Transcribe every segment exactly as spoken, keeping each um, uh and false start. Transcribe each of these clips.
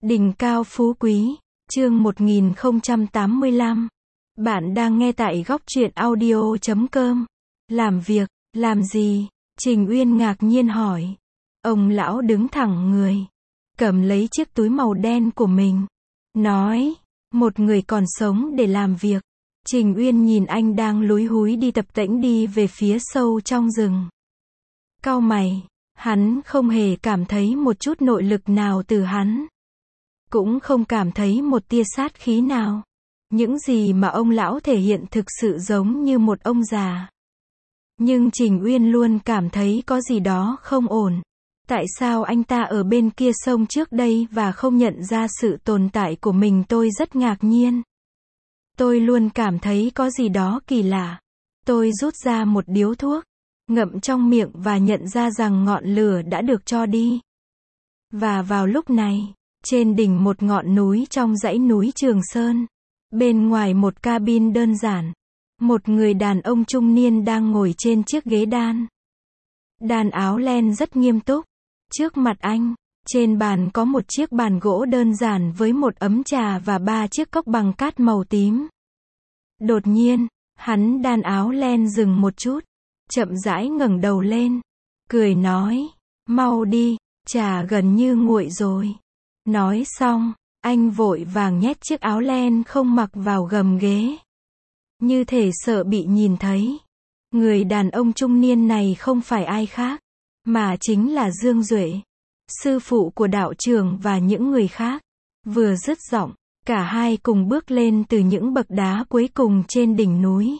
Đỉnh cao phú quý, chương một nghìn không trăm tám mươi lăm. Bạn đang nghe tại góc truyện audio chấm com. Làm việc, làm gì? Trình Uyên ngạc nhiên hỏi. Ông lão đứng thẳng người, cầm lấy chiếc túi màu đen của mình, nói, một người còn sống để làm việc. Trình Uyên nhìn anh đang lúi húi đi tập tễnh đi về phía sâu trong rừng. Cau mày, hắn không hề cảm thấy một chút nội lực nào từ hắn. Cũng không cảm thấy một tia sát khí nào. Những gì mà ông lão thể hiện thực sự giống như một ông già. Nhưng Trình Uyên luôn cảm thấy có gì đó không ổn. Tại sao anh ta ở bên kia sông trước đây và không nhận ra sự tồn tại của mình? Tôi rất ngạc nhiên. Tôi luôn cảm thấy có gì đó kỳ lạ. Tôi rút ra một điếu thuốc, ngậm trong miệng và nhận ra rằng ngọn lửa đã được cho đi. Và vào lúc này, trên đỉnh một ngọn núi trong dãy núi Trường Sơn, bên ngoài một cabin đơn giản, một người đàn ông trung niên đang ngồi trên chiếc ghế đan. Đàn áo len rất nghiêm túc. Trước mặt anh, trên bàn có một chiếc bàn gỗ đơn giản với một ấm trà và ba chiếc cốc bằng cát màu tím. Đột nhiên, hắn đan áo len dừng một chút, chậm rãi ngẩng đầu lên, cười nói, mau đi, trà gần như nguội rồi. Nói xong, anh vội vàng nhét chiếc áo len không mặc vào gầm ghế, như thể sợ bị nhìn thấy. Người đàn ông trung niên này không phải ai khác, mà chính là Dương Duệ, sư phụ của đạo trưởng và những người khác. Vừa dứt giọng, cả hai cùng bước lên từ những bậc đá cuối cùng trên đỉnh núi.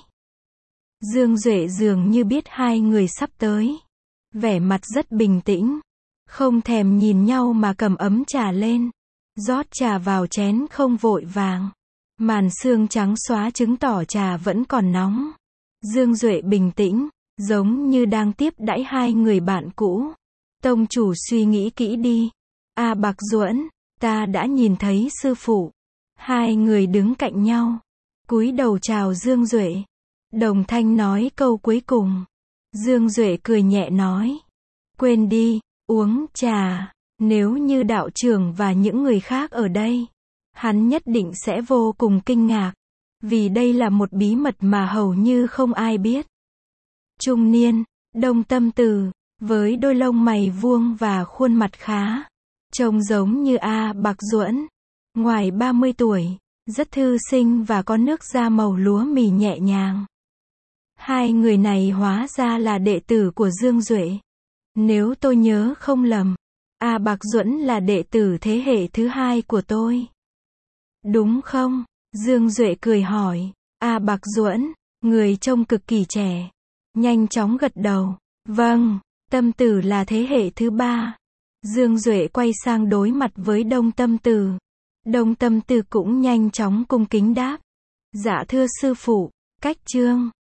Dương Duệ dường như biết hai người sắp tới, vẻ mặt rất bình tĩnh, không thèm nhìn nhau mà cầm ấm trà lên, rót trà vào chén không vội vàng. Màn sương trắng xóa chứng tỏ trà vẫn còn nóng. Dương Duệ bình tĩnh, giống như đang tiếp đãi hai người bạn cũ. Tông chủ suy nghĩ kỹ đi. A Bạc Duẫn, ta đã nhìn thấy sư phụ. Hai người đứng cạnh nhau, cúi đầu chào Dương Duệ. Đồng thanh nói câu cuối cùng. Dương Duệ cười nhẹ nói, quên đi, uống trà. Nếu như đạo trưởng và những người khác ở đây, hắn nhất định sẽ vô cùng kinh ngạc, vì đây là một bí mật mà hầu như không ai biết. Trung niên, Đông Tâm Từ, với đôi lông mày vuông và khuôn mặt khá, trông giống như A Bạc Duẫn. Ngoài ba mươi tuổi, rất thư sinh và có nước da màu lúa mì nhẹ nhàng. Hai người này hóa ra là đệ tử của Dương Duệ. Nếu tôi nhớ không lầm, A Bạc Duẫn là đệ tử thế hệ thứ hai của tôi. Đúng không? Dương Duệ cười hỏi. A Bạc Duẫn, người trông cực kỳ trẻ, nhanh chóng gật đầu. Vâng, Tâm Tử là thế hệ thứ ba. Dương Duệ quay sang đối mặt với Đông Tâm Từ. Đông Tâm Từ cũng nhanh chóng cung kính đáp. Dạ thưa sư phụ, cách chương.